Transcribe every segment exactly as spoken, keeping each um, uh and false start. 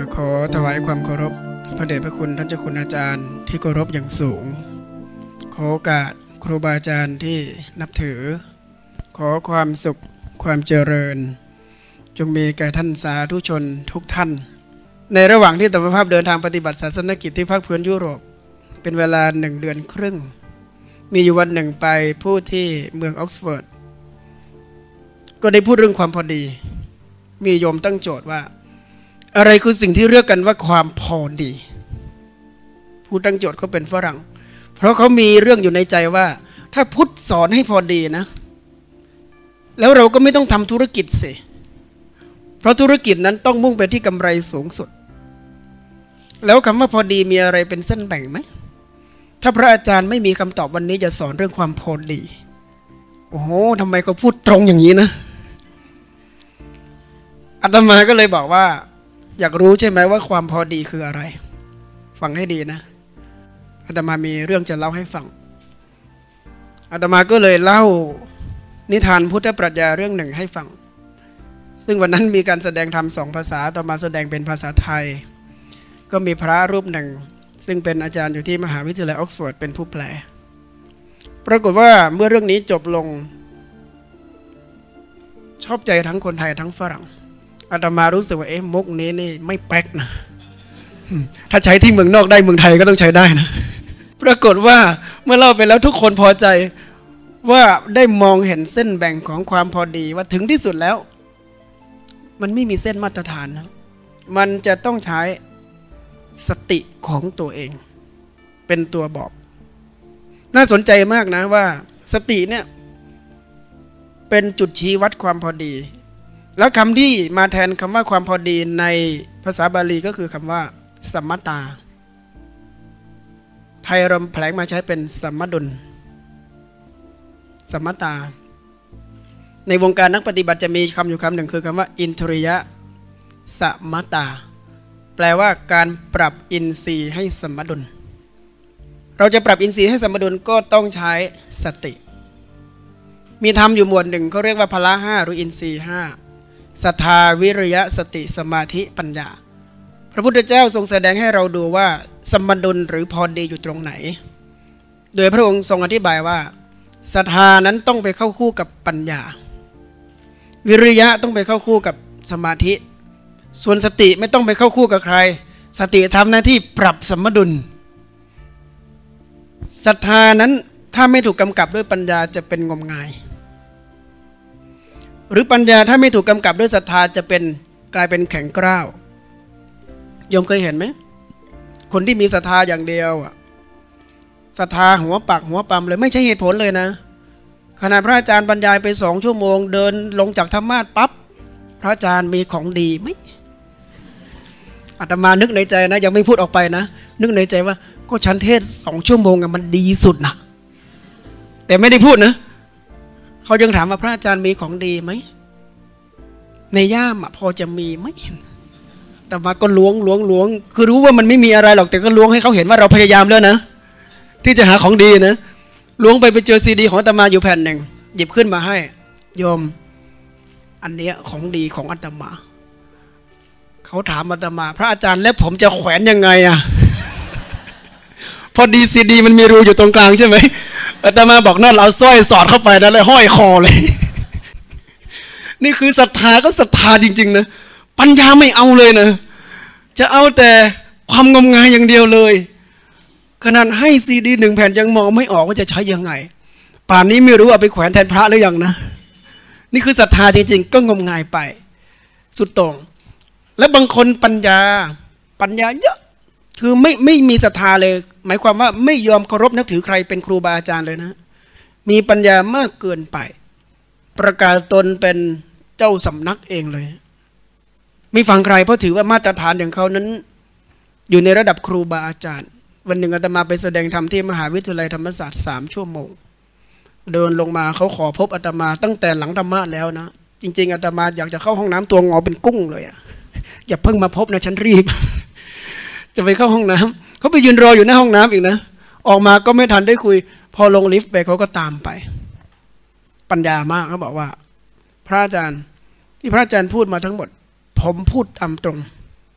ขอถวายความเคารพพระเดชพระคุณท่านเจ้าคุณอาจารย์ที่เคารพอย่างสูงขอโอกาสครูบาอาจารย์ที่นับถือขอความสุขความเจริญจงมีแก่ท่านสาธุชนทุกท่านในระหว่างที่อัตมาภาพเดินทางปฏิบัติศาสนกิจที่ภาคพื้นยุโรปเป็นเวลาหนึ่งเดือนครึ่งมีอยู่วันหนึ่งไปพูดที่เมืองออกซฟอร์ดก็ได้พูดเรื่องความพอดีมีโยมตั้งโจทย์ว่าอะไรคือสิ่งที่เรียกกันว่าความพอดีผู้ตั้งโจทย์เขาเป็นฝรั่งเพราะเขามีเรื่องอยู่ในใจว่าถ้าพุทธสอนให้พอดีนะแล้วเราก็ไม่ต้องทำธุรกิจสิเพราะธุรกิจนั้นต้องมุ่งไปที่กำไรสูงสุดแล้วคำว่าพอดีมีอะไรเป็นเส้นแบ่งไหมถ้าพระอาจารย์ไม่มีคำตอบวันนี้จะสอนเรื่องความพอดีโอ้โหทำไมเขาพูดตรงอย่างนี้นะอาตมาก็เลยบอกว่าอยากรู้ใช่ไหมว่าความพอดีคืออะไรฟังให้ดีนะอาตมามีเรื่องจะเล่าให้ฟังอาตมาก็เลยเล่านิทานพุทธปรัชญาเรื่องหนึ่งให้ฟังซึ่งวันนั้นมีการแสดงธรรมสองภาษาต่อมาแสดงเป็นภาษาไทยก็มีพระรูปหนึ่งซึ่งเป็นอาจารย์อยู่ที่มหาวิทยาลัยออกซฟอร์ดเป็นผู้แปลปรากฏว่าเมื่อเรื่องนี้จบลงชอบใจทั้งคนไทยทั้งฝรั่งอาตมารู้สึกว่าเอ๊ะมุกนี้นี่ไม่แป๊กนะถ้าใช้ที่เมืองนอกได้เมืองไทยก็ต้องใช้ได้นะปรากฏว่าเมื่อเล่าไปแล้วทุกคนพอใจว่าได้มองเห็นเส้นแบ่งของความพอดีว่าถึงที่สุดแล้วมันไม่มีเส้นมาตรฐานนะมันจะต้องใช้สติของตัวเองเป็นตัวบอกน่าสนใจมากนะว่าสติเนี่ยเป็นจุดชี้วัดความพอดีแล้วคำที่มาแทนคำว่าความพอดีในภาษาบาลีก็คือคำว่าสัมมตาไทยเราแผลงมาใช้เป็นสัมมดุลสัมมตาในวงการนักปฏิบัติจะมีคำอยู่คำหนึ่งคือคำว่าอินทริยะสัมมตาแปลว่าการปรับอินทรีย์ให้สมดุลเราจะปรับอินทรีย์ให้สมดุลก็ต้องใช้สติมีธรรมอยู่หมวดหนึ่งเขาเรียกว่าพละห้าหรืออินทรีย์ห้าศรัทธาวิริยะสติสมาธิปัญญาพระพุทธเจ้าทรงแสดงให้เราดูว่าสมดุลหรือพอดีอยู่ตรงไหนโดยพระองค์ทรงอธิบายว่าศรัทธานั้นต้องไปเข้าคู่กับปัญญาวิริยะต้องไปเข้าคู่กับสมาธิส่วนสติไม่ต้องไปเข้าคู่กับใครสติทำหน้าที่ปรับสมดุลศรัทธานั้นถ้าไม่ถูกกำกับด้วยปัญญาจะเป็นงมงายหรือปัญญาถ้าไม่ถูกกำกับด้วยศรัทธาจะเป็นกลายเป็นแข็งกร้าวโยมเคยเห็นไหมคนที่มีศรัทธาอย่างเดียวศรัทธาหัวปักหัวปั๊มเลยไม่ใช่เหตุผลเลยนะขณะพระอาจารย์บรรยายไปสองชั่วโมงเดินลงจากธรรมาสน์ปั๊บพระอาจารย์มีของดีไหมอาตมานึกในใจนะยังไม่พูดออกไปนะนึกในใจว่าก็ฉันเทศสองชั่วโมงมันดีสุดนะแต่ไม่ได้พูดนะเขายังถามว่าพระอาจารย์มีของดีไหมในย่ามพอจะมีไหมแต่มาก็ล้วงล้วงล้วงคือรู้ว่ามันไม่มีอะไรหรอกแต่ก็ล้วงให้เขาเห็นว่าเราพยายามแล้วนะที่จะหาของดีนะล้วงไปไปเจอซีดีของอาตมาอยู่แผ่นหนึ่งหยิบขึ้นมาให้โยมอันเนี้ยของดีของอาตมาเขาถามอาตมาพระอาจารย์แล้วผมจะแขวนยังไงอะพอดีซีดีมันมีรูอยู่ตรงกลางใช่ไหมอาตมาบอกนั่นเราสร้อยสอดเข้าไปนะเลยห้อยคอเลยนี่คือศรัทธาก็ศรัทธาจริงๆนะปัญญาไม่เอาเลยนะจะเอาแต่ความงมงายอย่างเดียวเลยขนาดให้ซีดีหนึ่งแผ่นยังมองไม่ออกว่าจะใช้ยังไงป่านนี้ไม่รู้เอาไปแขวนแทนพระหรือยังนะนี่คือศรัทธาจริงๆก็งมงายไปสุดโต่งและบางคนปัญญาปัญญาเยอะคือไม่ไม่มีศรัทธาเลยหมายความว่าไม่ยอมเคารพนับถือใครเป็นครูบาอาจารย์เลยนะมีปัญญามากเกินไปประกาศตนเป็นเจ้าสำนักเองเลยไม่ฟังใครเพราะถือว่ามาตรฐานของเขานั้นอยู่ในระดับครูบาอาจารย์วันหนึ่งอาตมาไปแสดงธรรมที่มหาวิทยาลัยธรรมศาสตร์สามชั่วโมงเดินลงมาเขาขอพบอาตมาตั้งแต่หลังธรรมะแล้วนะจริงๆอาตมาอยากจะเข้าห้องน้ำตัวงอเป็นกุ้งเลยอะอย่าเพิ่งมาพบนะฉันรีบจะไปเข้าห้องน้ำเขาไปยืนรออยู่หน้าห้องน้ำอีกนะออกมาก็ไม่ทันได้คุยพอลงลิฟต์ไปเขาก็ตามไปปัญญามากเขาบอกว่าพระอาจารย์ที่พระอาจารย์พูดมาทั้งหมดผมพูดตามตรง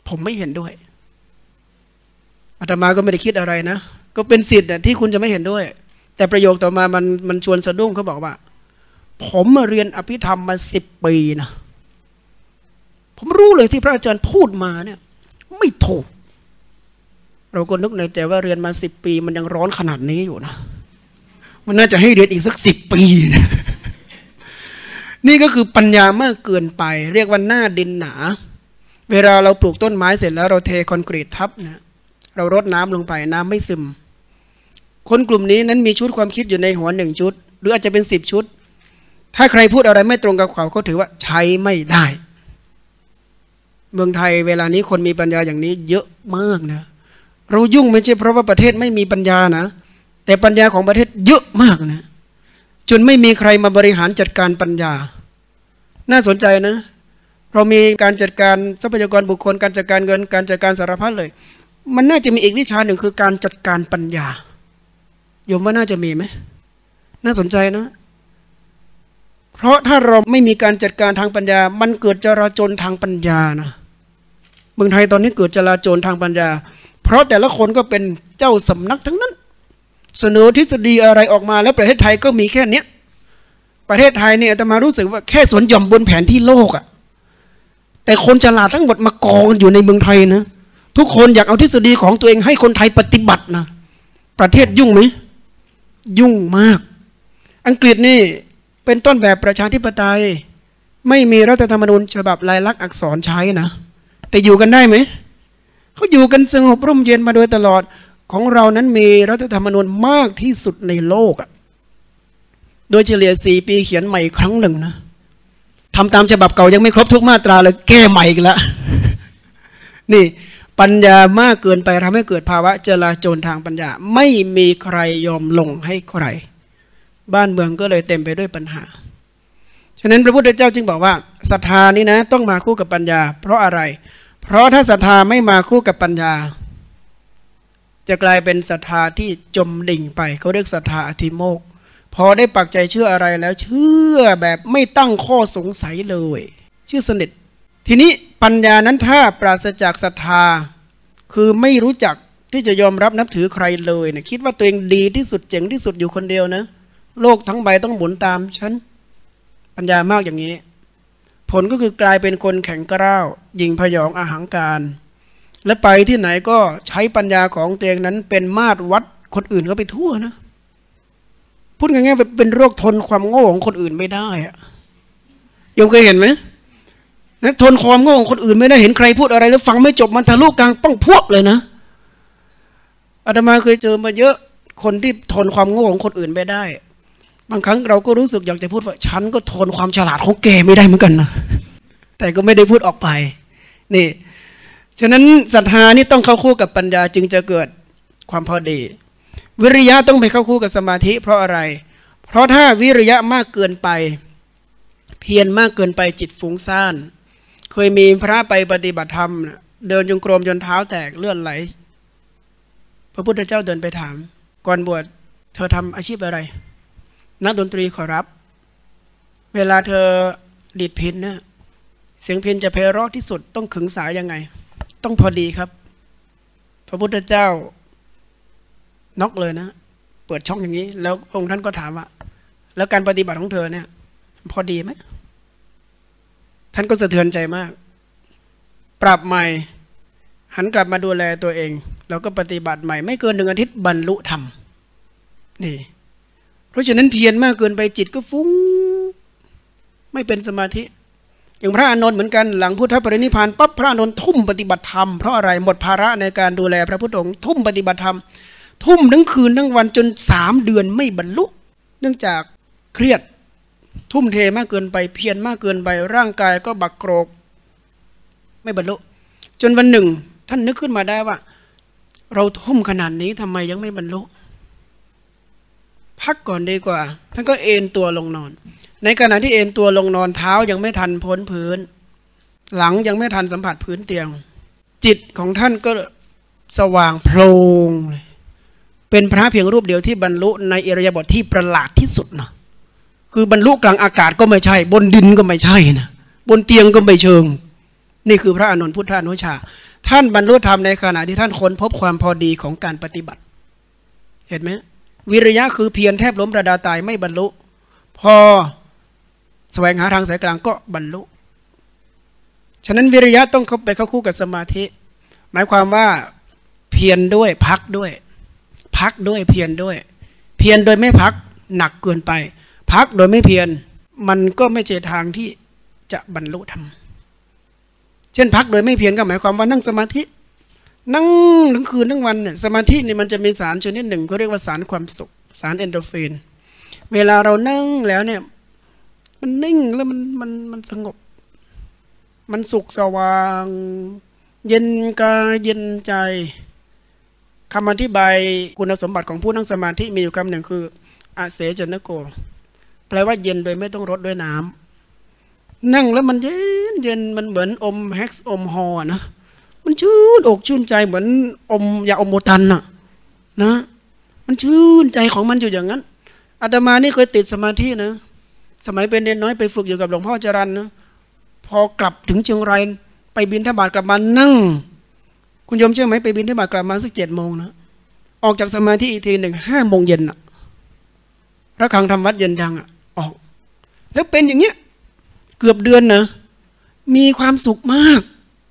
ผมไม่เห็นด้วยอาตมาก็ไม่ได้คิดอะไรนะก็เป็นสิทธิ์ที่คุณจะไม่เห็นด้วยแต่ประโยคต่อมามันมันชวนสะดุ้งเขาบอกว่าผมมาเรียนอภิธรรมมาสิบปีนะผมรู้เลยที่พระอาจารย์พูดมาเนี่ยไม่ถูกเราก็นึกในใจว่าเรียนมาสิบปีมันยังร้อนขนาดนี้อยู่นะมันน่าจะให้เรียนอีกสักสิบปีนะนี่ก็คือปัญญามากเกินไปเรียกว่าหน้าดินหนาเวลาเราปลูกต้นไม้เสร็จแล้วเราเทคอนกรีตทับนะเรารดน้ำลงไปน้ำไม่ซึมคนกลุ่มนี้นั้นมีชุดความคิดอยู่ในหัวหนึ่งชุดหรืออาจจะเป็นสิบชุดถ้าใครพูดอะไรไม่ตรงกับเขาเขาถือว่าใช้ไม่ได้เมืองไทยเวลานี้คนมีปัญญาอย่างนี้เยอะมากนะเรายุ่งไม่ใช่เพราะว่าประเทศไม่มีปัญญานะแต่ปัญญาของประเทศเยอะมากนะจนไม่มีใครมาบริหารจัดการปัญญาน่าสนใจนะเรามีการจัดการทรัพยากรบุคคลการจัดการเงินการจัดการสารพัดเลยมันน่าจะมีอีกวิชาหนึ่งคือการจัดการปัญญาโยมว่าน่าจะมีไหมน่าสนใจนะเพราะถ้าเราไม่มีการจัดการทางปัญญามันเกิดจราจรทางปัญญานะเมืองไทยตอนนี้เกิดจราจรทางปัญญาเพราะแต่ละคนก็เป็นเจ้าสำนักทั้งนั้นเสนอทฤษฎีอะไรออกมาแล้วประเทศไทยก็มีแค่เนี้ยประเทศไทยเนี่ยอาตมารู้สึกว่าแค่ส่วนหย่อมบนแผนที่โลกอะแต่คนฉลาดทั้งหมดมากองอยู่ในเมืองไทยนะทุกคนอยากเอาทฤษฎีของตัวเองให้คนไทยปฏิบัตินะประเทศยุ่งไหมยุ่งมากอังกฤษนี่เป็นต้นแบบประชาธิปไตยไม่มีรัฐธรรมนูญฉบับลายลักษณ์อักษรใช้นะแต่อยู่กันได้ไหมเขาอยู่กันสงบร่มเย็นมาโดยตลอดของเรานั้นมีรัฐธรรมนูญมากที่สุดในโลกอะโดยเฉลี่ยสี่ปีเขียนใหม่ครั้งหนึ่งนะทำตามฉบับเก่ายังไม่ครบทุกมาตราเลยแก้ใหม่อีกแล้วนี่ปัญญามากเกินไปทำให้เกิดภาวะจลาจลทางปัญญาไม่มีใครยอมลงให้ใครบ้านเมืองก็เลยเต็มไปด้วยปัญหาฉะนั้นพระพุทธเจ้าจึงบอกว่าศรัทธานี้นะต้องมาคู่กับปัญญาเพราะอะไรเพราะถ้าศรัทธาไม่มาคู่กับปัญญาจะกลายเป็นศรัทธาที่จมดิ่งไปเขาเรียกศรัทธาอธิโมกข์พอได้ปักใจเชื่ออะไรแล้วเชื่อแบบไม่ตั้งข้อสงสัยเลยเชื่อสนิททีนี้ปัญญานั้นถ้าปราศจากศรัทธาคือไม่รู้จักที่จะยอมรับนับถือใครเลยนะคิดว่าตัวเองดีที่สุดเจ๋งที่สุดอยู่คนเดียวนะโลกทั้งใบต้องหมุนตามฉันปัญญามากอย่างนี้ผลก็คือกลายเป็นคนแข็งกร้าวหยิ่งพยองอาหังการและไปที่ไหนก็ใช้ปัญญาของตัวเองนั้นเป็นมาตรวัดคนอื่นก็ไปทั่วนะพูดง่ายๆเป็นโรคทนความโง่ของคนอื่นไม่ได้อะโยมเคยเห็นไหมนะทนความโง่ของคนอื่นไม่ได้เห็นใครพูดอะไรแล้วฟังไม่จบมันทะลุกลางป้องพวกเลยนะอาตมาเคยเจอมาเยอะคนที่ทนความโง่ของคนอื่นไม่ได้บางครั้งเราก็รู้สึกอยากจะพูดว่าฉันก็ทนความฉลาดของแกไม่ได้เหมือนกันนะแต่ก็ไม่ได้พูดออกไปนี่ฉะนั้นศรัทธานี่ต้องเข้าคู่กับปัญญาจึงจะเกิดความพอดีวิริยะต้องไปเข้าคู่กับสมาธิเพราะอะไรเพราะถ้าวิริยะมากเกินไปเพียรมากเกินไปจิตฟุ้งซ่านเคยมีพระไปปฏิบัติธรรมเดินจงกรมจนเท้าแตกเลือดไหลพระพุทธเจ้าเดินไปถามก่อนบวชเธอทำอาชีพอะไรนักดนตรีขอรับเวลาเธอดีดพิณเนี่ยเสียงพิณจะไพเราะที่สุดต้องขึงสายยังไงต้องพอดีครับพระพุทธเจ้าน็อกเลยนะเปิดช่องอย่างนี้แล้วองค์ท่านก็ถามว่าแล้วการปฏิบัติของเธอเนี่ยพอดีไหมท่านก็สะเทือนใจมากปรับใหม่หันกลับมาดูแลตัวเองแล้วก็ปฏิบัติใหม่ไม่เกินหนึ่งอาทิตย์บรรลุธรรมนี่เพราะฉะนั้นเพียรมากเกินไปจิตก็ฟุ้งไม่เป็นสมาธิอย่างพระอานนท์เหมือนกันหลังพุทธปรินิพพานปั๊บพระอานนท์ทุ่มปฏิบัติธรรมเพราะอะไรหมดภาระในการดูแลพระพุทธองค์ทุ่มปฏิบัติธรรมทุ่มทั้งคืนทั้งวันจนสามเดือนไม่บรรลุเนื่องจากเครียดทุ่มเทมากเกินไปเพียรมากเกินไปร่างกายก็บักโกรกไม่บรรลุจนวันหนึ่งท่านนึกขึ้นมาได้ว่าเราทุ่มขนาดนี้ทำไมยังไม่บรรลุพักก่อนดีกว่าท่านก็เอนตัวลงนอนในขณะที่เอนตัวลงนอนเท้ายังไม่ทันพ้นพื้นหลังยังไม่ทันสัมผัสพื้นเตียงจิตของท่านก็สว่างโพลงเลยเป็นพระเพียงรูปเดียวที่บรรลุในอิริยาบถที่ประหลาดที่สุดนะคือบรรลุกลางอากาศก็ไม่ใช่บนดินก็ไม่ใช่นะบนเตียงก็ไม่เชิงนี่คือพระอานนท์พุทธานุชาท่านบรรลุธรรมในขณะที่ท่านค้นพบความพอดีของการปฏิบัติเห็นไหมวิริยะคือเพียรแทบล้มระดาตายไม่บรรลุพอแสวงหาทางสายกลางก็บรรลุฉะนั้นวิริยะต้องเข้าไปเข้าคู่กับสมาธิหมายความว่าเพียรด้วยพักด้วยพักด้วยเพียรด้วยเพียรโดยไม่พักหนักเกินไปพักโดยไม่เพียรมันก็ไม่ใช่ทางที่จะบรรลุธรรมเช่นพักโดยไม่เพียรก็หมายความว่านั่งสมาธินั่งทั้งคืนทั้งวันเนี่ยสมาธินี่มันจะมีสารชนิดหนึ่งเขาเรียกว่าสารความสุขสารเอนโดรฟินเวลาเรานั่งแล้วเนี่ยมันนิ่งแล้วมันมันมันสงบมันสุขสว่างเย็นกายเย็นใจคำอธิบายคุณสมบัติของผู้นั่งสมาธิมีอยู่คำหนึ่งคืออาเสจนโกแปลว่าเย็นโดยไม่ต้องรดด้วยน้ำนั่งแล้วมันเย็นเย็นมันเหมือนอมแฮกซ์อมฮอนะมันชื่นอกชื่นใจเหมือนอมยาอมโมตันน่ะนะมันชื่นใจของมันอยู่อย่างนั้นอาตมานี่เคยติดสมาธินะสมัยเป็นเด็กน้อยไปฝึกอยู่กับหลวงพ่อจรัญนะพอกลับถึงเชียงรายไปบิณฑบาตกลับมานั่งคุณโยมเชื่อไหมไปบิณฑบาตกลับมาสักเจ็ดโมงนะออกจากสมาธิอีกทีหนึ่งห้าโมงเย็นอ่ะระฆังทำวัดเย็นดังอ่ะออกแล้วเป็นอย่างเงี้ยเกือบเดือนนะมีความสุขมาก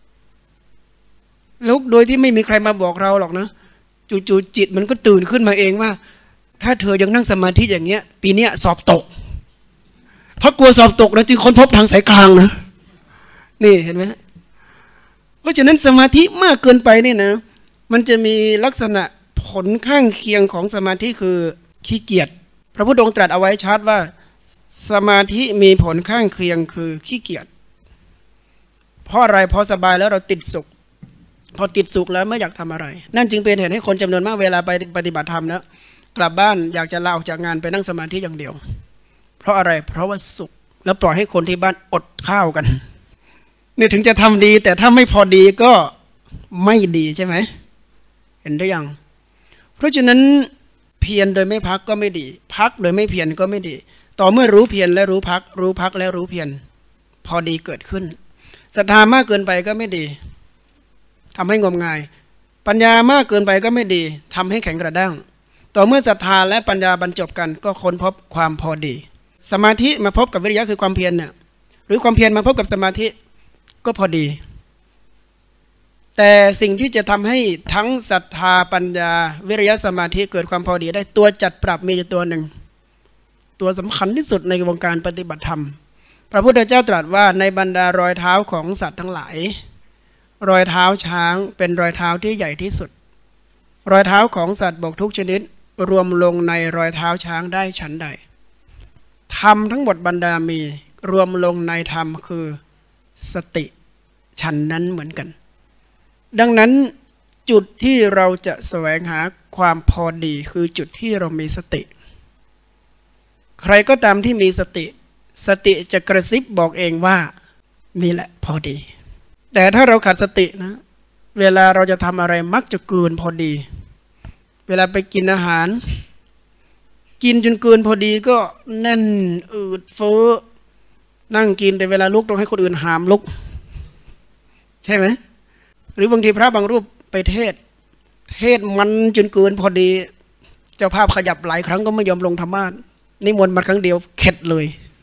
แล้วโดยที่ไม่มีใครมาบอกเราหรอกนะจู่ๆจิตมันก็ตื่นขึ้นมาเองว่าถ้าเธอยังนั่งสมาธิอย่างเงี้ยปีนี้สอบตกเพราะกลัวสอบตกแล้วจึงค้นพบทางสายกลางนะนี่เห็นไหมเพราะฉะนั้นสมาธิมากเกินไปนี่นะมันจะมีลักษณะผลข้างเคียงของสมาธิคือขี้เกียจพระพุทธองค์ตรัสเอาไว้ชัดว่าสมาธิมีผลข้างเคียงคือขี้เกียจเพราะอะไรเพราะสบายแล้วเราติดสุขพอติดสุขแล้วไม่อยากทำอะไรนั่นจึงเป็นเหตุให้คนจำนวนมากเวลาไปปฏิบัติธรรมแล้วกลับบ้านอยากจะลาออกจากงานไปนั่งสมาธิอย่างเดียวเพราะอะไรเพราะว่าสุขแล้วปล่อยให้คนที่บ้านอดข้าวกันนี่ถึงจะทำดีแต่ถ้าไม่พอดีก็ไม่ดีใช่ไหมเห็นหรือยังเพราะฉะนั้นเพียรโดยไม่พักก็ไม่ดีพักโดยไม่เพียรก็ไม่ดีต่อเมื่อรู้เพียรและรู้พักรู้พักและรู้เพียรพอดีเกิดขึ้นศรัทธามากเกินไปก็ไม่ดีทำให้งมงายปัญญามากเกินไปก็ไม่ดีทำให้แข็งกระด้างต่อเมื่อศรัทธาและปัญญาบรรจบกันก็ค้นพบความพอดีสมาธิมาพบกับวิริยะคือความเพียรเนี่ยหรือความเพียรมาพบกับสมาธิก็พอดีแต่สิ่งที่จะทำให้ทั้งศรัทธาปัญญาวิริยะสมาธิเกิดความพอดีได้ตัวจัดปรับมีอยู่ตัวหนึ่งตัวสำคัญที่สุดในวงการปฏิบัติธรรมพระพุทธเจ้าตรัสว่าในบรรดารอยเท้าของสัตว์ทั้งหลายรอยเท้าช้างเป็นรอยเท้าที่ใหญ่ที่สุดรอยเท้าของสัตว์บกทุกชนิดรวมลงในรอยเท้าช้างได้ฉันใดธรรมทั้งหมดบรรดามีรวมลงในธรรมคือสติฉันนั้นเหมือนกันดังนั้นจุดที่เราจะแสวงหาความพอดีคือจุดที่เรามีสติใครก็ตามที่มีสติสติจะกระซิบบอกเองว่านี่แหละพอดีแต่ถ้าเราขาดสตินะเวลาเราจะทำอะไรมักจะเกินพอดีเวลาไปกินอาหารกินจนเกินพอดีก็แน่นอืดเฟ้อนั่งกินแต่เวลาลุกต้องให้คนอื่นหามลุกใช่ไหมหรือบางทีพระบางรูปไปเทศเทศมันจนเกินพอดีเจ้าภาพขยับหลายครั้งก็ไม่ยอมลงธรรมาสนิมนต์มาครั้งเดียวเข็ดเลย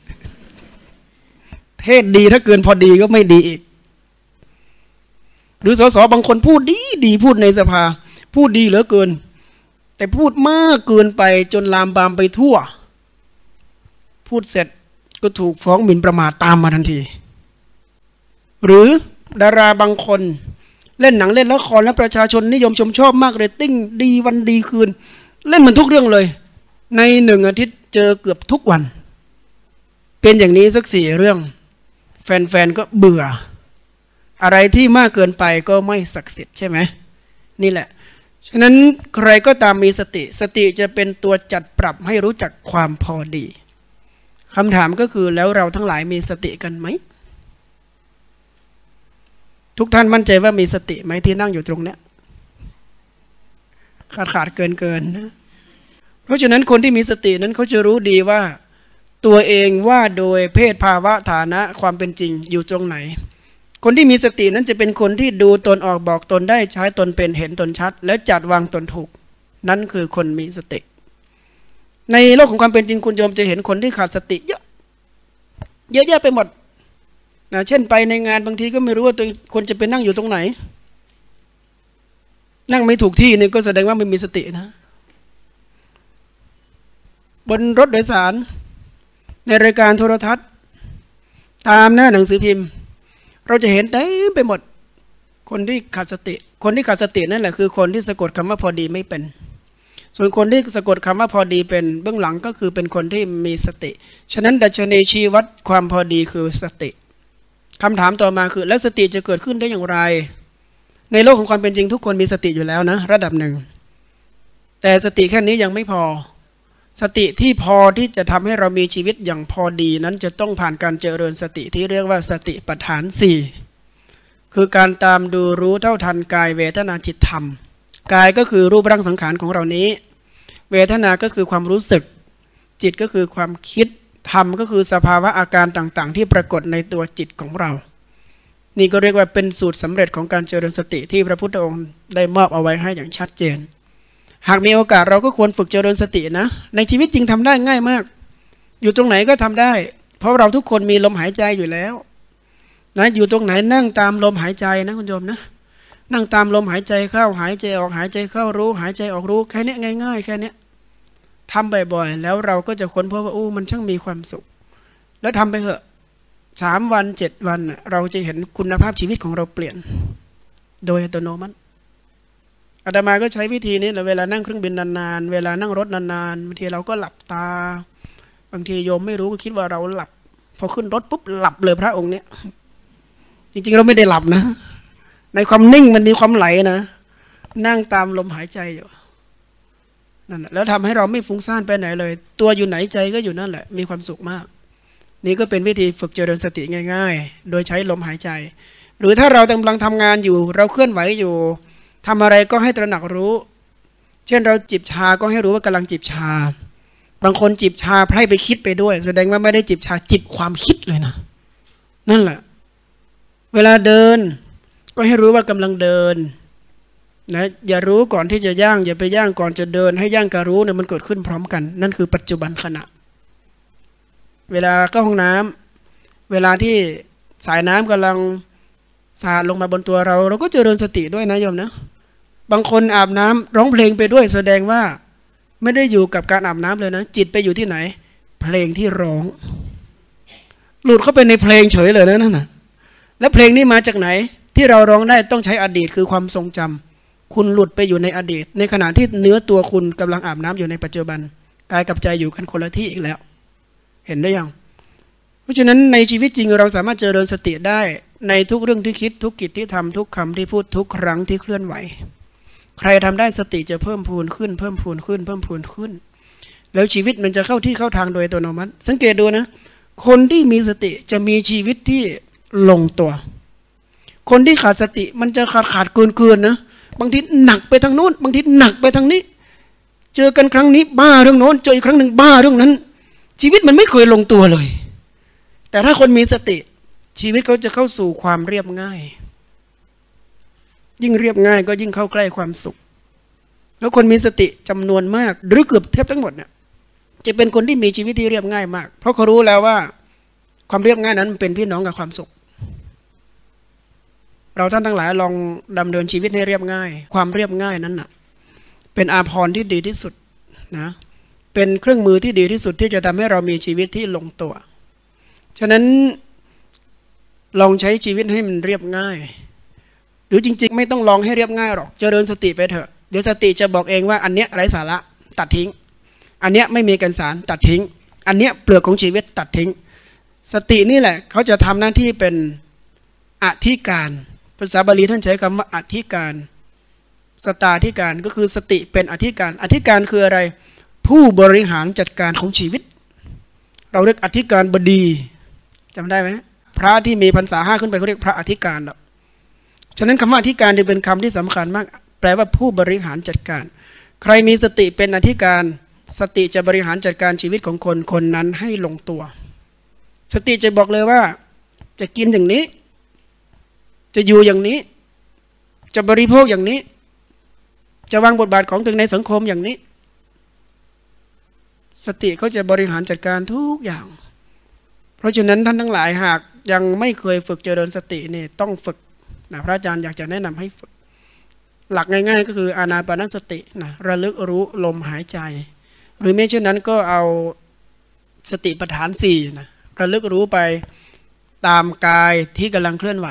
เทศดีถ้าเกินพอดีก็ไม่ดีอีกหรือสสบางคนพูดดีดีพูดในสภาพูดดีเหลือเกินแต่พูดมากเกินไปจนลามบามไปทั่วพูดเสร็จก็ถูกฟ้องหมิ่นประมาทตามมาทันทีหรือดาราบางคนเล่นหนังเล่นละครและประชาชนนิยมชมชอบมากเรตติ้งดีวันดีคืนเล่นมันทุกเรื่องเลยในหนึ่งอาทิตย์เจอเกือบทุกวันเป็นอย่างนี้สักสี่เรื่องแฟนๆก็เบื่ออะไรที่มากเกินไปก็ไม่ศักดิ์สิทธิ์ใช่ไหมนี่แหละฉะนั้นใครก็ตามมีสติสติจะเป็นตัวจัดปรับให้รู้จักความพอดีคำถามก็คือแล้วเราทั้งหลายมีสติกันไหมทุกท่านมั่นใจว่ามีสติไหมที่นั่งอยู่ตรงเนี้ยขาดขาดเกินเกินนะเพราะฉะนั้นคนที่มีสตินั้นเขาจะรู้ดีว่าตัวเองว่าโดยเพศภาวะฐานะความเป็นจริงอยู่ตรงไหนคนที่มีสตินั้นจะเป็นคนที่ดูตนออกบอกตนได้ใช้ตนเป็นเห็นตนชัดและจัดวางตนถูกนั่นคือคนมีสติในโลกของความเป็นจริงคุณโยมจะเห็นคนที่ขาดสติเยอะเยอะแยะไปหมดนะเช่นไปในงานบางทีก็ไม่รู้ว่าตัวคนจะไปนั่งอยู่ตรงไหนนั่งไม่ถูกที่นี่ก็แสดงว่าไม่มีสตินะบนรถโดยสารในรายการโทรทัศน์ตามหน้าหนังสือพิมพ์เราจะเห็นเต็มไปหมดคนที่ขาดสติคนที่ขาดสตินั่นแหละคือคนที่สะกดคำว่าพอดีไม่เป็นส่วนคนที่สะกดคำว่าพอดีเป็นเบื้องหลังก็คือเป็นคนที่มีสติฉะนั้นดัชนีชี้วัดความพอดีคือสติคำถามต่อมาคือแล้วสติจะเกิดขึ้นได้อย่างไรในโลกของความเป็นจริงทุกคนมีสติอยู่แล้วนะระดับหนึ่งแต่สติแค่นี้ยังไม่พอสติที่พอที่จะทำให้เรามีชีวิตอย่างพอดีนั้นจะต้องผ่านการเจริญสติที่เรียกว่าสติปัฏฐานสี่คือการตามดูรู้เท่าทันกายเวทนาจิตธรรมกายก็คือรูปร่างสังขารของเรานี้เวทนาก็คือความรู้สึกจิตก็คือความคิดธรรมก็คือสภาวะอาการต่างๆที่ปรากฏในตัวจิตของเรานี่ก็เรียกว่าเป็นสูตรสำเร็จของการเจริญสติที่พระพุทธองค์ได้มอบเอาไว้ให้อย่างชัดเจนหากมีโอกาสเราก็ควรฝึกเจริญสตินะในชีวิตจริงทำได้ง่ายมากอยู่ตรงไหนก็ทำได้เพราะเราทุกคนมีลมหายใจอยู่แล้วนะอยู่ตรงไหนนั่งตามลมหายใจนะคุณโยมนะนั่งตามลมหายใจเข้าหายใจออกหายใจเข้ารู้หายใจออกรู้แค่นี้ง่ายๆแค่นี้ทำบ่อยๆแล้วเราก็จะค้นพบว่าอู้มันช่างมีความสุขแล้วทำไปเถอะสามวันเจ็ดวันเราจะเห็นคุณภาพชีวิตของเราเปลี่ยนโดยอัตโนมัติอาตมาก็ใช้วิธีนี้แหละเวลานั่งเครื่องบินนานๆเวลานั่งรถนานๆบางทีเราก็หลับตาบางทีโยมไม่รู้ก็คิดว่าเราหลับพอขึ้นรถปุ๊บหลับเลยพระองค์เนี้ยจริงๆเราไม่ได้หลับนะในความนิ่งมันมีความไหลนะนั่งตามลมหายใจอยู่นั่นแหละแล้วทำให้เราไม่ฟุ้งซ่านไปไหนเลยตัวอยู่ไหนใจก็อยู่นั่นแหละมีความสุขมากนี่ก็เป็นวิธีฝึกเจริญสติง่ายๆโดยใช้ลมหายใจหรือถ้าเรากำลังทำงานอยู่เราเคลื่อนไหวอยู่ทำอะไรก็ให้ตระหนักรู้เช่นเราจิบชาก็ให้รู้ว่ากำลังจิบชาบางคนจิบชาให้ไปคิดไปด้วยแสดงว่าไม่ได้จิบชาจิบความคิดเลยนะนั่นแหละเวลาเดินก็ให้รู้ว่ากำลังเดินนะอย่ารู้ก่อนที่จะย่างอย่าไปย่างก่อนจะเดินให้ย่างกับรู้เนี่ยมันเกิดขึ้นพร้อมกันนั่นคือปัจจุบันขณะเวลาเข้าห้องน้ำเวลาที่สายน้ำกำลังสาดลงมาบนตัวเราเราก็เจริญสติด้วยนะโยมนะบางคนอาบน้ำร้องเพลงไปด้วยแสดงว่าไม่ได้อยู่กับการอาบน้ำเลยนะจิตไปอยู่ที่ไหนเพลงที่ร้องหลุดเข้าไปในเพลงเฉยเลยนะนั่นนะแล้วเพลงนี้มาจากไหนที่เราร้องได้ต้องใช้อดีตคือความทรงจำคุณหลุดไปอยู่ในอดีตในขณะที่เนื้อตัวคุณกำลังอาบน้ำอยู่ในปัจจุบันกายกับใจอยู่กันคนละที่อีกแล้วเห็นได้ยังเพราะฉะนั้นในชีวิตจริงเราสามารถเจริญสติได้ในทุกเรื่องที่คิดทุกกิจที่ทำทุกคำที่พูดทุกครั้งที่เคลื่อนไหวใครทำได้สติจะเพิ่มพูนขึ้นเพิ่มพูนขึ้นเพิ่มพูนขึ้นแล้วชีวิตมันจะเข้าที่เข้าทางโดยอัตโนมัติสังเกตดูนะคนที่มีสติจะมีชีวิตที่ลงตัวคนที่ขาดสติมันจะขาดขาดเกินเกินนะบางทีหนักไปทางโน้นบางทีหนักไปทางนี้เจอกันครั้งนี้บ้าเรื่องโน้นเจออีกครั้งหนึ่งบ้าเรื่องนั้นชีวิตมันไม่เคยลงตัวเลยแต่ถ้าคนมีสติชีวิตเขาจะเข้าสู่ความเรียบง่ายยิ่งเรียบง่ายก็ยิ่งเข้าใกล้ความสุขแล้วคนมีสติจำนวนมากหรือเกือบแทบทั้งหมดเนี่ยจะเป็นคนที่มีชีวิตที่เรียบง่ายมากเพราะเขารู้แล้วว่าความเรียบง่ายนั้นเป็นพี่น้องกับความสุขเราท่านทั้งหลายลองดำเนินชีวิตให้เรียบง่ายความเรียบง่ายนั้นน่ะเป็นอาภรณ์ที่ดีที่สุดนะเป็นเครื่องมือที่ดีที่สุดที่จะทำให้เรามีชีวิตที่ลงตัวฉะนั้นลองใช้ชีวิตให้มันเรียบง่ายหรือจริงๆไม่ต้องลองให้เรียบง่ายหรอกเจริญสติไปเถอะเดี๋ยวสติจะบอกเองว่าอันเนี้ยไร้สาระตัดทิ้งอันเนี้ยไม่มีแก่นสารตัดทิ้งอันเนี้ยเปลือกของชีวิตตัดทิ้งสตินี่แหละเขาจะทำหน้าที่เป็นอธิการภาษาบาลีท่านใช้คำว่าอธิการสตาธิการก็คือสติเป็นอธิการอธิการคืออะไรผู้บริหารจัดการของชีวิตเราเรียกอธิการบดีจำได้ไหมพระที่มีพรรษาห้าขึ้นไปเขาเรียกพระอธิการหรอกฉะนั้นคำว่าอธิการจะเป็นคำที่สำคัญมากแปลว่าผู้บริหารจัดการใครมีสติเป็นอธิการสติจะบริหารจัดการชีวิตของคนคนนั้นให้ลงตัวสติจะบอกเลยว่าจะกินอย่างนี้จะอยู่อย่างนี้จะบริโภคอย่างนี้จะวางบทบาทของตัวเองในสังคมอย่างนี้สติเขาจะบริหารจัดการทุกอย่างเพราะฉะนั้นท่านทั้งหลายหากยังไม่เคยฝึกเจริญสตินี่ต้องฝึกนะพระอาจารย์อยากจะแนะนำให้ฝึกหลักง่ายๆก็คืออานาปานสตินะระลึกรู้ลมหายใจหรือไม่เช่นนั้นก็เอาสติปัฏฐานสี่นะระลึกรู้ไปตามกายที่กำลังเคลื่อนไหว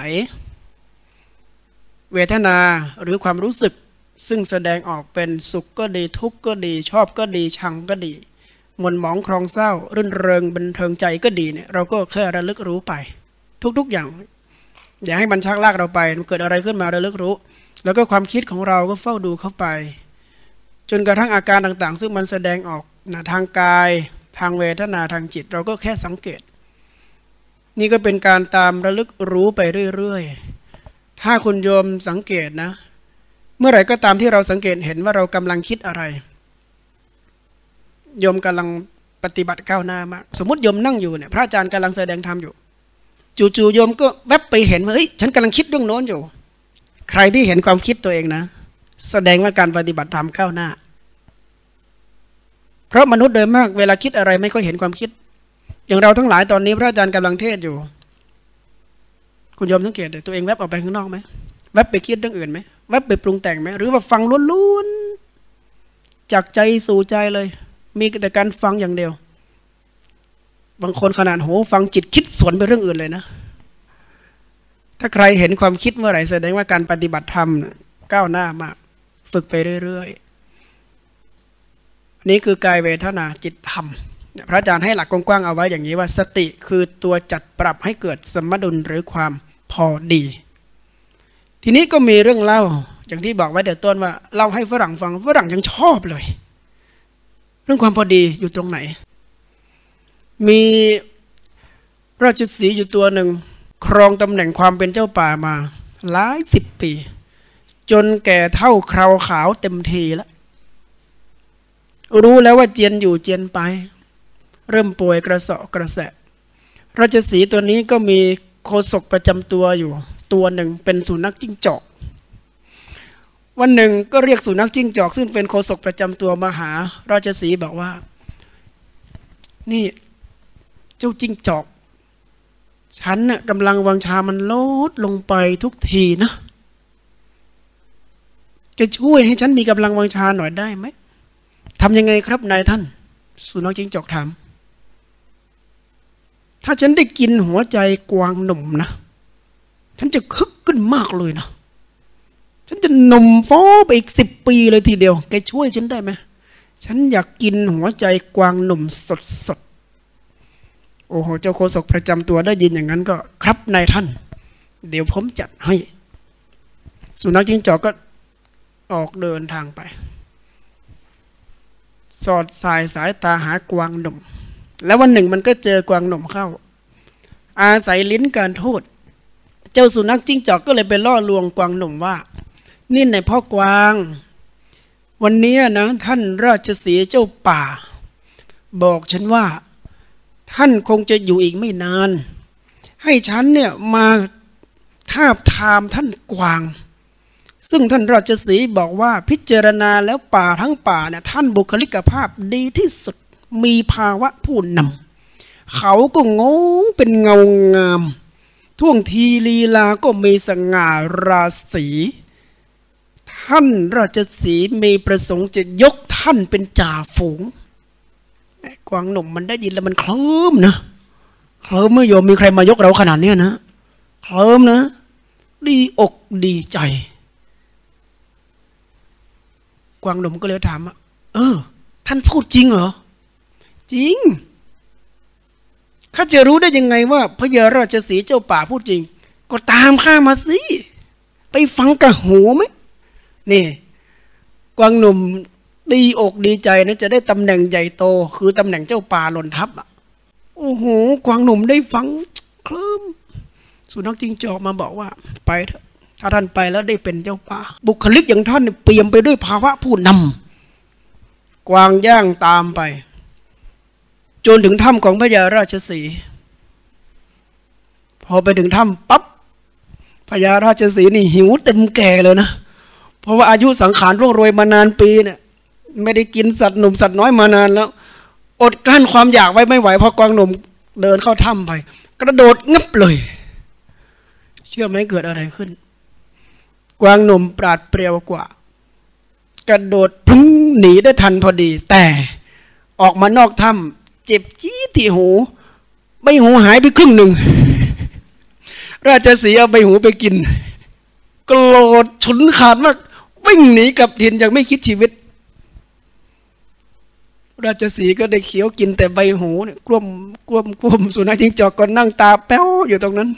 เวทนาหรือความรู้สึกซึ่งแสดงออกเป็นสุขก็ดีทุกข์ก็ดีชอบก็ดีชังก็ดีหม่นหมองคลองเศร้ารื่นเริงบันเทิงใจก็ดีเนี่ยเราก็แค่ระลึกรู้ไปทุกๆอย่างอย่าให้มันชักลากเราไปมันเกิดอะไรขึ้นมาระลึกรู้แล้วก็ความคิดของเราก็เฝ้าดูเข้าไปจนกระทั่งอาการต่างๆซึ่งมันแสดงออกนะทางกายทางเวทนาทางจิตเราก็แค่สังเกตนี่ก็เป็นการตามระลึกรู้ไปเรื่อยๆถ้าคุณโยมสังเกตนะเมื่อไหร่ก็ตามที่เราสังเกตเห็นว่าเรากำลังคิดอะไรโยมกำลังปฏิบัติก้าวหน้ามากสมมติโยมนั่งอยู่เนี่ยพระอาจารย์กำลังแสดงธรรมอยู่จู่ๆโยมก็แวบไปเห็นว่าเฮ้ยฉันกำลังคิดเรื่องโน้นอยู่ใครที่เห็นความคิดตัวเองนะแสดงว่าการปฏิบัติธรรมก้าวหน้าเพราะมนุษย์โดยมากเวลาคิดอะไรไม่ค่อยเห็นความคิดอย่างเราทั้งหลายตอนนี้พระอาจารย์กำลังเทศอยู่คุณโยมสังเกตเลยตัวเองแวบออกไปข้างนอกไหมแวบไปคิดเรื่องอื่นไหมแวบไปปรุงแต่งไหมหรือว่าฟังล้วนๆจากใจสู่ใจเลยมีแต่การฟังอย่างเดียวบางคนขนาดหูฟังจิตคิดสวนไปเรื่องอื่นเลยนะถ้าใครเห็นความคิดเมื่อไหร่แสดงว่าการปฏิบัติธรรมก้าวหน้ามากฝึกไปเรื่อยๆนี่คือกายเวทนาจิตธรรมพระอาจารย์ให้หลักกว้างๆเอาไว้อย่างนี้ว่าสติคือตัวจัดปรับให้เกิดสมดุลหรือความพอดีทีนี้ก็มีเรื่องเล่าอย่างที่บอกไว้แต่ต้นว่าเล่าให้ฝรั่งฟังฝรั่งยังชอบเลยเรื่องความพอดีอยู่ตรงไหนมีราชสีห์อยู่ตัวหนึ่งครองตำแหน่งความเป็นเจ้าป่ามาหลายสิบปีจนแก่เท่าคราวขาวเต็มทีแล้วรู้แล้วว่าเจียนอยู่เจียนไปเริ่มป่วยกระเสาะกระแสะราชสีห์ตัวนี้ก็มีโคศกประจำตัวอยู่ตัวหนึ่งเป็นสุนัขจิ้งจอกวันหนึ่งก็เรียกสุนัขจิ้งจอกซึ่งเป็นโคศกประจำตัวมาหาราชสีห์บอกว่านี่เจ้าจิ้งจอกฉันน่ะกำลังวังชามันลดลงไปทุกทีนะจะช่วยให้ฉันมีกำลังวังชาหน่อยได้ไหมทำยังไงครับนายท่านสุนัขจิ้งจอกถามถ้าฉันได้กินหัวใจกวางหนุ่มนะฉันจะคึกขึ้นมากเลยนะฉันจะหนุ่มฟ้อไปอีกสิบปีเลยทีเดียวแกช่วยฉันได้ไหมฉันอยากกินหัวใจกวางหนุ่มสดสดโอ้โหเจ้าโคศกประจำตัวได้ยินอย่างนั้นก็ครับนายท่านเดี๋ยวผมจัดให้สุนัขจิ้งจอกก็ออกเดินทางไปสอดสายสายตาหากวางหนุ่มแล้ววันหนึ่งมันก็เจอกวางหนุ่มเข้าอาศัยลิ้นการพูดเจ้าสุนัขจิ้งจอกก็เลยไปล่อลวงกวางหนุ่มว่านี่นายพ่อกวางวันนี้นะท่านราชสีห์เจ้าป่าบอกฉันว่าท่านคงจะอยู่อีกไม่นานให้ฉันเนี่ยมาทาบทามท่านกวางซึ่งท่านราชสีห์บอกว่าพิจารณาแล้วป่าทั้งป่าเนี่ยท่านบุคลิกภาพดีที่สุดมีภาวะผู้นำเขาก็งงเป็นเงางามท่วงทีลีลาก็มีสง่าราศีท่านราชสีห์มีประสงค์จะยกท่านเป็นจ่าฝูงกวางหนุ่มมันได้ยินแล้วมันเคลิ้มนะเคลิ้มเมื่อโยมมีใครมายกเราขนาดนี้นะเคลิ้มนะดีอกดีใจกวางหนุ่มก็เลยถามว่าเออท่านพูดจริงเหรอจริงข้าจะรู้ได้ยังไงว่าพระยาราชสีห์เจ้าป่าพูดจริงก็ตามข้ามาสิไปฟังกะหูไหมนี่กวางหนุ่มดีอกดีใจนะจะได้ตำแหน่งใหญ่โตคือตำแหน่งเจ้าป่าหล่นทับอ่ะโอ้โหกวางหนุ่มได้ฟังเคลิ้มสุนัขจิ้งจอกมาบอกว่าไปเถอะถ้าท่านไปแล้วได้เป็นเจ้าป่าบุคลิกอย่างท่านเปี่ยมไปด้วยภาวะผู้นำกวางย่างตามไปจนถึงถ้ำของพระยาราชสีห์พอไปถึงถ้ำปั๊บพญาราชสีห์นี่หิวเต็มแก่เลยนะเพราะว่าอายุสังขารร่วงโรยมานานปีเนี่ยไม่ได้กินสัตว์หนุ่มสัตว์น้อยมานานแล้วอดกลั้นความอยากไว้ไม่ไหวพอกวางหนุ่มเดินเข้าถ้ำไปกระโดดงับเลยเชื่อไหมเกิดอะไรขึ้นกวางหนุ่มปราดเปรียวกว่ากระโดดพุ่งหนีได้ทันพอดีแต่ออกมานอกถ้ำเจ็บจี้ที่หูใบหูหายไปครึ่งหนึ่งราชสีห์เอาใบหูไปกินโกรธฉุนขาดมากวิ่งหนีกลับถิ่นอย่างไม่คิดชีวิตราชสีห์ก็ได้เคี้ยวกินแต่ใบหูเนี่ยกลุ้มกลุ้มกลุ้มสุนัขจิ้งจอกก็นั่งตาแป้วอยู่ตรงนั้น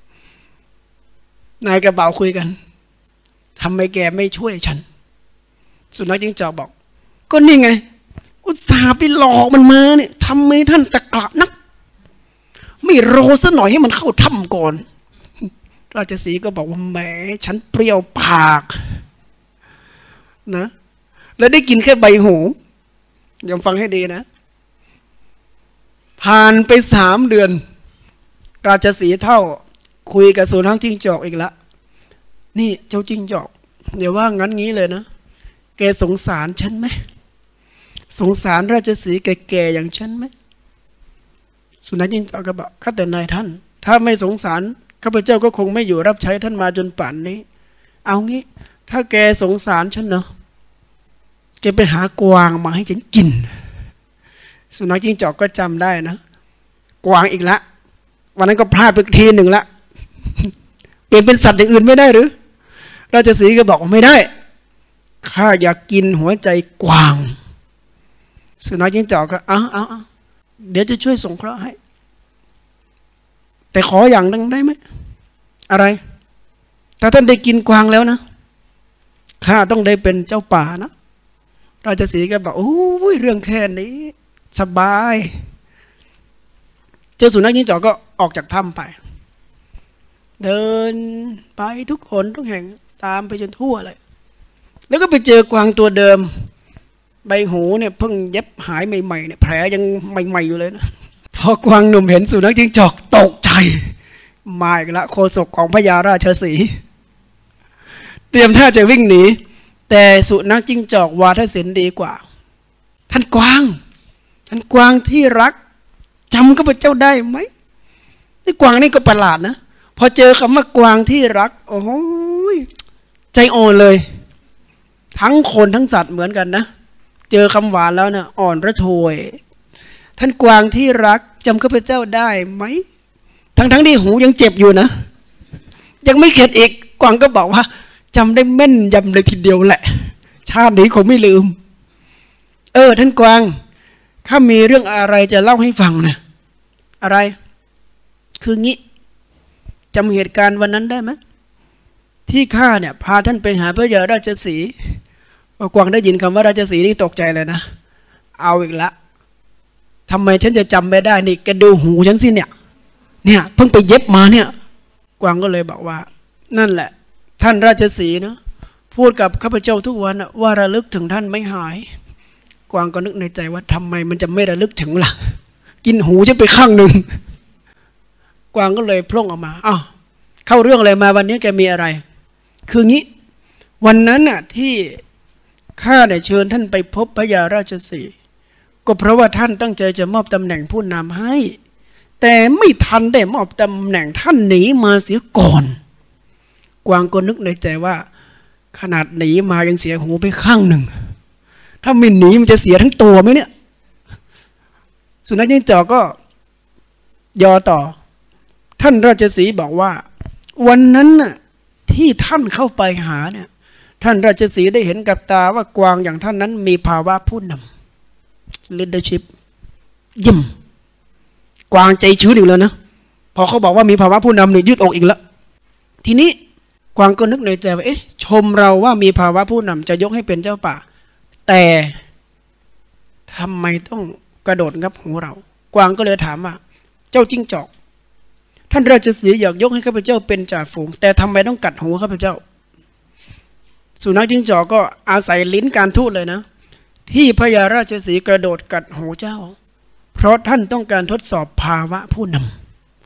นายกระเบาคุยกันทำไมแกไม่ช่วยฉันสุนัขจิ้งจอกบอกก็นี่ไงอุตส่าห์ไปหลอกมันมาเนี่ยทำไมท่านตะกละนักไม่รอซะหน่อยให้มันเข้าถ้ำก่อนราชสีห์ก็บอกว่าแหมฉันเปรี้ยวปากนะแล้วได้กินแค่ใบหูยอมฟังให้ดีนะผ่านไปสามเดือนราชสีห์เท่าคุยกับสุนัขจิ้งจอกอีกละนี่เจ้าจิ้งจอกเดี๋ยวว่างั้นงี้เลยนะแกสงสารฉันไหมสงสารราชสีห์แก่ๆอย่างฉันไหมสุนัขจิ้งจอกก็บอกข้าแต่นายท่านถ้าไม่สงสารข้าพเจ้าก็คงไม่อยู่รับใช้ท่านมาจนป่านนี้เอางี้ถ้าแกสงสารฉันเนาะแกไปหากวางมาให้ฉันกินสุนัขจิ้งจอกก็จำได้นะกวางอีกละวันนั้นก็พลาดไปทีหนึ่งละเปลี่ยนเป็นสัตว์อย่างอื่นไม่ได้หรือราชสีห์ก็บอกว่าไม่ได้ข้าอยากกินหัวใจกวางสุนัขจิ้งจอกก็เอาเอาเอาเดี๋ยวจะช่วยสงเคราะห์ให้แต่ขออย่างนึงได้ไหมอะไรถ้าท่านได้กินกวางแล้วนะข้าต้องได้เป็นเจ้าป่านะราชสีห์ก็บอกโอ้ยเรื่องแค่นี้สบายเจ้าสุนัขจิ้งจอกก็ออกจากถ้ำไปเดินไปทุกคนทุกแห่งตามไปจนทั่วเลยแล้วก็ไปเจอกวางตัวเดิมใบหูเนี่ยเพิ่งเย็บหายใหม่ๆเนี่ยแผลยังใหม่ๆอยู่เลยนะพอกวางหนุ่มเห็นสุนัขจิ้งจอกตกใจมาอีกละโคศกของพญาราชสีห์เตรียมท่าจะวิ่งหนีแต่สุนัขจิ้งจอกวาทศิลป์ดีกว่าท่านกวางท่านกวางที่รักจำข้าพเจ้าได้ไหมนี่กวางนี่ก็ประหลาดนะพอเจอคำว่ากวางที่รักโอ้โหใจอ่อนเลยทั้งคนทั้งสัตว์เหมือนกันนะเจอคำหวานแล้วนะอ่อนระทวยท่านกวางที่รักจำข้าพเจ้าได้ไหมทั้งทั้งที่หูยังเจ็บอยู่นะยังไม่เข็ดอีกกวางก็บอกว่าจำได้แม่นยำเลยทีเดียวแหละชาตินี้คงไม่ลืมเออท่านกวางข้ามีเรื่องอะไรจะเล่าให้ฟังนะอะไรคืองี้จำเหตุการณ์วันนั้นได้ไหมที่ข้าเนี่ยพาท่านไปหาพระยาราชสีห์กวางได้ยินคำว่าราชสีห์นี่ตกใจเลยนะเอาอีกละทำไมฉันจะจำไม่ได้นี่แกดูหูฉันสิเนี่ยเนี่ยเพิ่งไปเย็บมาเนี่ยกวางก็เลยบอกว่านั่นแหละท่านราชสีห์นะพูดกับข้าพเจ้าทุกวันว่าระลึกถึงท่านไม่หายกวางก็นึกในใจว่าทำไมมันจะไม่ระลึกถึงล่ะกินหูฉันไปข้างหนึ่งกวางก็เลยพล่งออกมาอ้าวเข้าเรื่องอะไรมาวันนี้แกมีอะไรคืองี้วันนั้นน่ะที่ข้าเนี่ยเชิญท่านไปพบพระยาราชสีห์ก็เพราะว่าท่านตั้งใจจะมอบตำแหน่งผู้นำให้แต่ไม่ทันได้มอบตำแหน่งท่านหนีมาเสียก่อนกวางก็นึกในใจว่าขนาดหนีมายังเสียหูไปข้างหนึ่งถ้าไม่หนีมันจะเสียทั้งตัวไหมเนี่ยสุนัขจิ้งจอกก็ยอต่อท่านราชสีห์บอกว่าวันนั้นน่ะที่ท่านเข้าไปหาเนี่ยท่านราชสีห์ได้เห็นกับตาว่ากวางอย่างท่านนั้นมีภาวะผู้นำ leadership ยิ่มกวางใจชื้นอีกแล้วนะพอเขาบอกว่ามีภาวะผู้นำเนี่ยยืดอกอีกแล้วทีนี้กวางก็นึกในใจว่าเอ๊ะชมเราว่ามีภาวะผู้นำจะยกให้เป็นเจ้าป่าแต่ทำไมต้องกระโดดงับหูเรากวางก็เลยถามว่าเจ้าจิ้งจอกท่านราชสีห์อยากยกให้ข้าพเจ้าเป็นจ่าฝูงแต่ทำไมต้องกัดหูข้าพเจ้าสุนัขจิ้งจอกก็อาศัยลิ้นการทูตเลยนะที่พญาราชสีห์กระโดดกัดหูเจ้าเพราะท่านต้องการทดสอบภาวะผู้นำ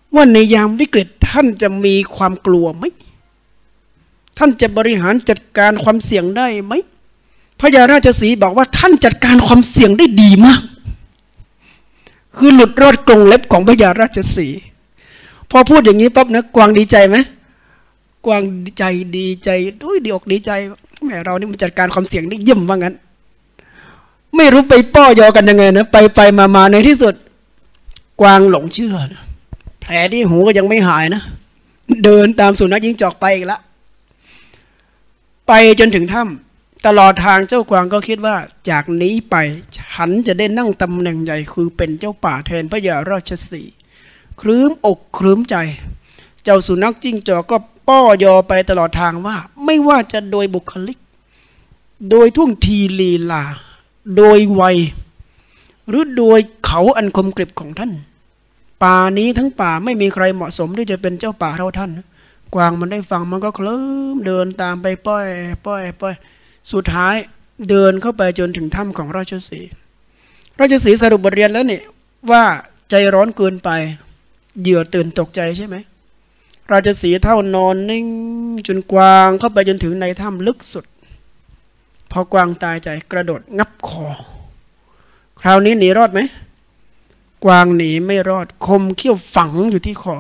ว่าในยามวิกฤตท่านจะมีความกลัวไหมท่านจะบริหารจัดการความเสี่ยงได้ไหมพญาราชสีห์บอกว่าท่านจัดการความเสี่ยงได้ดีมากคือหลุดรอดกรงเล็บของพญาราชสีห์พอพูดอย่างนี้ปั๊บนะกวางดีใจไหมกวางดีใจดีใจด้วยดีอกดีใจแม่เรานี่มันจัดการความเสี่ยงได้เยี่ยมว่างั้นไม่รู้ไปป้อยอกันยังไงนะไปไปมามาในที่สุดกวางหลงเชื่อนะแผลที่หูก็ยังไม่หายนะเดินตามสุนัขจิ้งจอกไปอีกแล้วไปจนถึงถ้ำตลอดทางเจ้ากวางก็คิดว่าจากนี้ไปฉันจะได้นั่งตำแหน่งใหญ่คือเป็นเจ้าป่าแทนพญาราชสีห์คลื้มอกคลื้มใจเจ้าสุนัขจิ้งจอกก็ป้อยอไปตลอดทางว่าไม่ว่าจะโดยบุคลิกโดยท่วงทีลีลาโดยวัยหรือโดยเขาอันคมกริบของท่านป่านี้ทั้งป่าไม่มีใครเหมาะสมที่จะเป็นเจ้าป่าเท่าท่านกวางมันได้ฟังมันก็เคลิ้มเดินตามไปป้อยป้อยป้อยสุดท้ายเดินเข้าไปจนถึงถ้ำของราชสีห์ราชสีห์สรุปบทเรียนแล้วนี่ว่าใจร้อนเกินไปเหยื่อตื่นตกใจใช่ไหมราชสีห์เท่านอนนิ่งจนกวางเข้าไปจนถึงในถ้ำลึกสุดพอกวางตายใจกระโดดงับคอคราวนี้หนีรอดไหมกวางหนีไม่รอดคมเขี้ยวฝังอยู่ที่คอ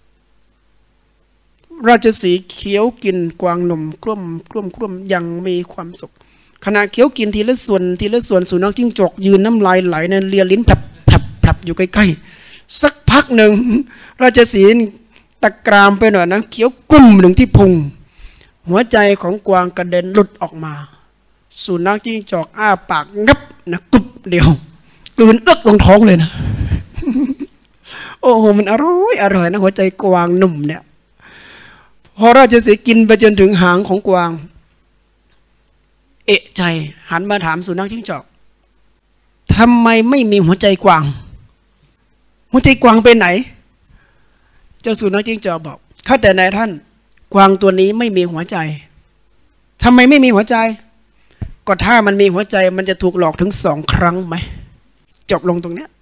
ราชสีห์เคี้ยวกินกวางหนุ่มกลุ่มกลุ่มกลุ่มยังมีความสุขขณะเคี้ยวกินทีละส่วนทีละส่วนสุนัขจิ้งจอกยืนน้ำลายไหลในเลียลิ้นพลับพลับพลับอยู่ใกล้ๆสักพักหนึ่งราชสีห์ตะกรามไปหน่อยนะเคี้ยวกลุ่มหนึ่งที่พุงหัวใจของกวางกระเด็นหลุดออกมาสุนัขจิ้งจอกอ้าปากงับนะกรุบเดียวกลืนเอื้อกลงท้องเลยนะ โอ้โหมันอร่อยอร่อยนะหัวใจกวางหนุ่มเนี่ยพอราชสีห์กินไปจนถึงหางของกวางเอะใจหันมาถามสุนัขจิ้งจอกทำไมไม่มีหัวใจกวางหัวใจกวางไปไหนเจ้าสุนัขจิ้งจอกบอกข้าแต่นายท่านกวางตัวนี้ไม่มีหัวใจทำไมไม่มีหัวใจก็ถ้ามันมีหัวใจมันจะถูกหลอกถึงสองครั้งไหมจบลงตรงเนี้ย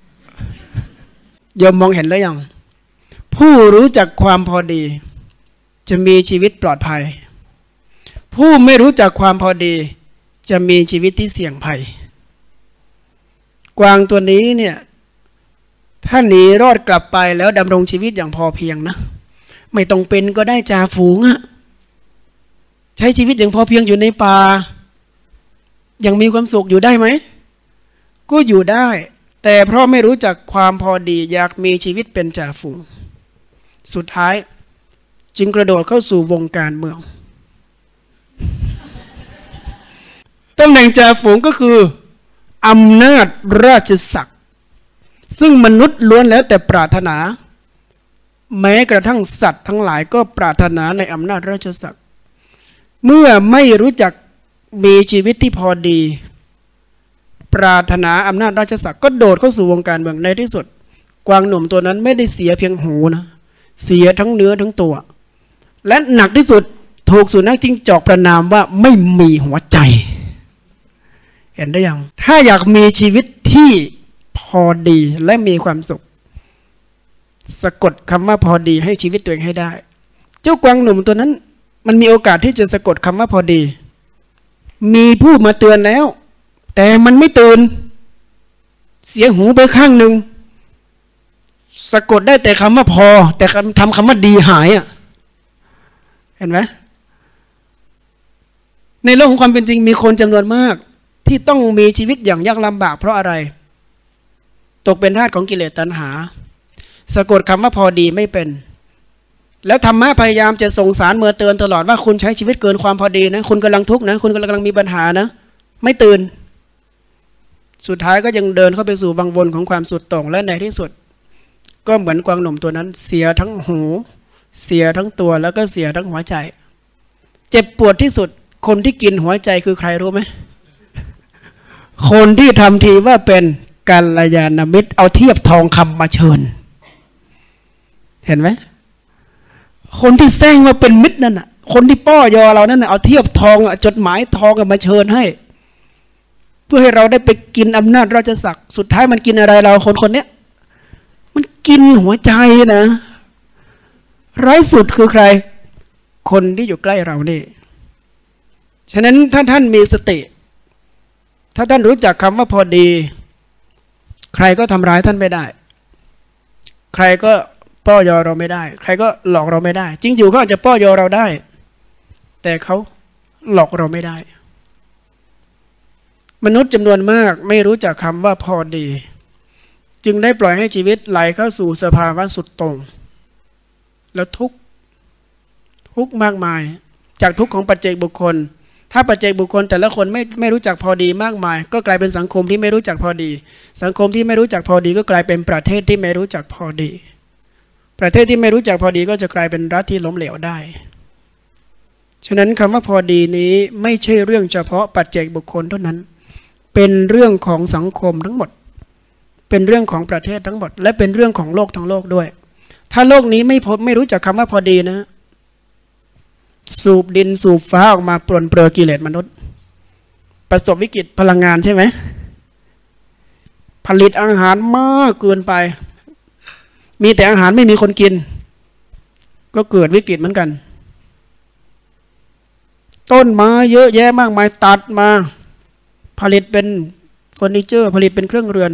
ยอมมองเห็นแล้วยังผู้รู้จักความพอดีจะมีชีวิตปลอดภัยผู้ไม่รู้จักความพอดีจะมีชีวิตที่เสี่ยงภัยกวางตัวนี้เนี่ยถ้าหนีรอดกลับไปแล้วดำรงชีวิตอย่างพอเพียงนะไม่ต้องเป็นก็ได้จ่าฝูงอะใช้ชีวิตอย่างพอเพียงอยู่ในป่ายังมีความสุขอยู่ได้ไหมก็อยู่ได้แต่เพราะไม่รู้จักความพอดีอยากมีชีวิตเป็นจ่าฝูงสุดท้ายจึงกระโดดเข้าสู่วงการเมืองตำแหน่งจ่าฝูงก็คืออำนาจราชศักดิ์ซึ่งมนุษย์ล้วนแล้วแต่ปรารถนาแม้กระทั่งสัตว์ทั้งหลายก็ปรารถนาในอำนาจราชศักดิ์เมื่อไม่รู้จักมีชีวิตที่พอดีปรารถนาอำนาจราชศักดิ์ก็โดดเข้าสู่วงการเมืองในที่สุดกวางหนุ่มตัวนั้นไม่ได้เสียเพียงหูนะเสียทั้งเนื้อทั้งตัวและหนักที่สุดถูกสุนัขจิ้งจอกประณามว่าไม่มีหัวใจเห็นได้ยังถ้าอยากมีชีวิตที่พอดีและมีความสุขสะกดคำว่าพอดีให้ชีวิตตัวเองให้ได้เจ้ากวางหนุ่มตัวนั้นมันมีโอกาสที่จะสะกดคำว่าพอดีมีผู้มาเตือนแล้วแต่มันไม่ตื่นเสียหูไปข้างหนึ่งสะกดได้แต่คำว่าพอแต่ทำคำว่าดีหายอ่ะเห็นไหมในโลกของความเป็นจริงมีคนจำนวนมากที่ต้องมีชีวิตอย่างยากลำบากเพราะอะไรตกเป็นทาสของกิเลสตัณหาสะกดคำว่าพอดีไม่เป็นแล้วธรรมะพยายามจะส่งสารเมื่อเตือนตลอดว่าคุณใช้ชีวิตเกินความพอดีนะคุณกำลังทุกข์นะคุณกำลังมีปัญหานะไม่ตื่นสุดท้ายก็ยังเดินเข้าไปสู่วังวนของความสุดโต่งและในที่สุดก็เหมือนกวางหนุ่มตัวนั้นเสียทั้งหูเสียทั้งตัวแล้วก็เสียทั้งหัวใจเจ็บปวดที่สุดคนที่กินหัวใจคือใครรู้ไหมคนที่ทำทีว่าเป็นกัลยาณมิตรเอาเทียบทองคำมาเชิญเห็นไหมคนที่แซงว่าเป็นมิตรนั่นน่ะคนที่ป้อยอเรานั่นน่ะเอาเทียบทองจดหมายทองมาเชิญให้เพื่อให้เราได้ไปกินอำนาจราชศักดิ์สุดท้ายมันกินอะไรเราคนคนนี้มันกินหัวใจนะร้ายสุดคือใครคนที่อยู่ใกล้เรานี่ฉะนั้นถ้าท่านมีสติถ้าท่านรู้จักคำว่าพอดีใครก็ทำร้ายท่านไม่ได้ใครก็ป้อยอเราไม่ได้ใครก็หลอกเราไม่ได้จริงอยู่เขาอาจจะป้อยอเราได้แต่เขาหลอกเราไม่ได้มนุษย์จำนวนมากไม่รู้จักคำว่าพอดีจึงได้ปล่อยให้ชีวิตไหลเข้าสู่สภาวะสุดโต่งแล้วทุกข์ทุกข์มากมายจากทุกข์ของปัจเจกบุคคลถ้าปัจเจกบุคคลแต่ละคนไม่ไม่รู้จักพอดีมากมายก็กลายเป็นสังคมที่ไม่รู้จักพอดีสังคมที่ไม่รู้จักพอดีก็กลายเป็นประเทศที่ไม่รู้จักพอดีประเทศที่ไม่รู้จักพอดีก็จะกลายเป็นรัฐที่ล้มเหลวได้ฉะนั้นคำว่าพอดีนี้ไม่ใช่เรื่องเฉพาะปัจเจกบุคคลเท่านั้นเป็นเรื่องของสังคมทั้งหมดเป็นเรื่องของประเทศทั้งหมดและเป็นเรื่องของโลกทั้งโลกด้วยถ้าโลกนี้ไม่พบไม่รู้จักคำว่าพอดีนะสูบดินสูบฟ้าออกมาปลนเปลือกิเลสมนุษย์ประสบวิกฤตพลังงานใช่ไหมผลิตอาหารมากเกินไปมีแต่อาหารไม่มีคนกินก็เกิดวิกฤตเหมือนกันต้นไม้เยอะแยะมากมายตัดมาผลิตเป็นเฟอร์นิเจอร์ผลิตเป็นเครื่องเรือน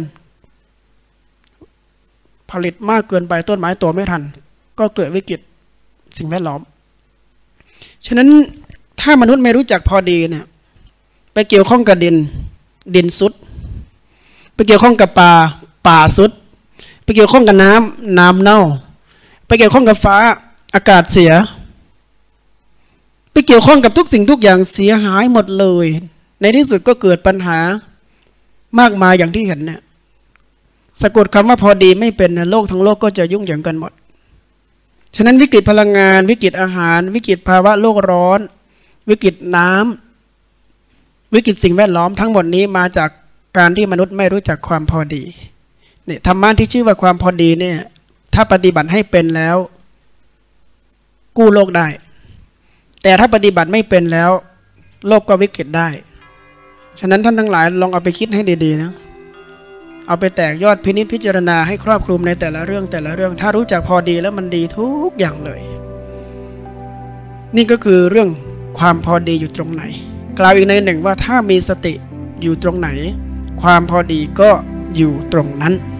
ผลิตมากเกินไปต้นไม้โตไม่ทันก็เกิดวิกฤตสิ่งแวดล้อมฉะนั้นถ้ามนุษย์ไม่รู้จักพอดีเนี่ยไปเกี่ยวข้องกับดินดินสุดไปเกี่ยวข้องกับป่าป่าสุดไปเกี่ยวข้องกับน้ำน้ำเน่าไปเกี่ยวข้องกับฟ้าอากาศเสียไปเกี่ยวข้องกับทุกสิ่งทุกอย่างเสียหายหมดเลยในที่สุดก็เกิดปัญหามากมายอย่างที่เห็นเนี่ยสะกดคำว่าพอดีไม่เป็นโลกทั้งโลกก็จะยุ่งเหยิงกันหมดฉะนั้นวิกฤตพลังงานวิกฤตอาหารวิกฤตภาวะโลกร้อนวิกฤตน้ำวิกฤตสิ่งแวดล้อมทั้งหมดนี้มาจากการที่มนุษย์ไม่รู้จักความพอดีเนี่ยธรรมะที่ชื่อว่าความพอดีเนี่ยถ้าปฏิบัติให้เป็นแล้วกู้โลกได้แต่ถ้าปฏิบัติไม่เป็นแล้วโลกก็วิกฤตได้ฉะนั้นท่านทั้งหลายลองเอาไปคิดให้ดีๆนะเอาไปแตกยอดพินิจพิจารณาให้ครอบคลุมในแต่ละเรื่องแต่ละเรื่องถ้ารู้จักพอดีแล้วมันดีทุกอย่างเลยนี่ก็คือเรื่องความพอดีอยู่ตรงไหนกล่าวอีกในหนึ่งว่าถ้ามีสติอยู่ตรงไหนความพอดีก็อยู่ตรงนั้น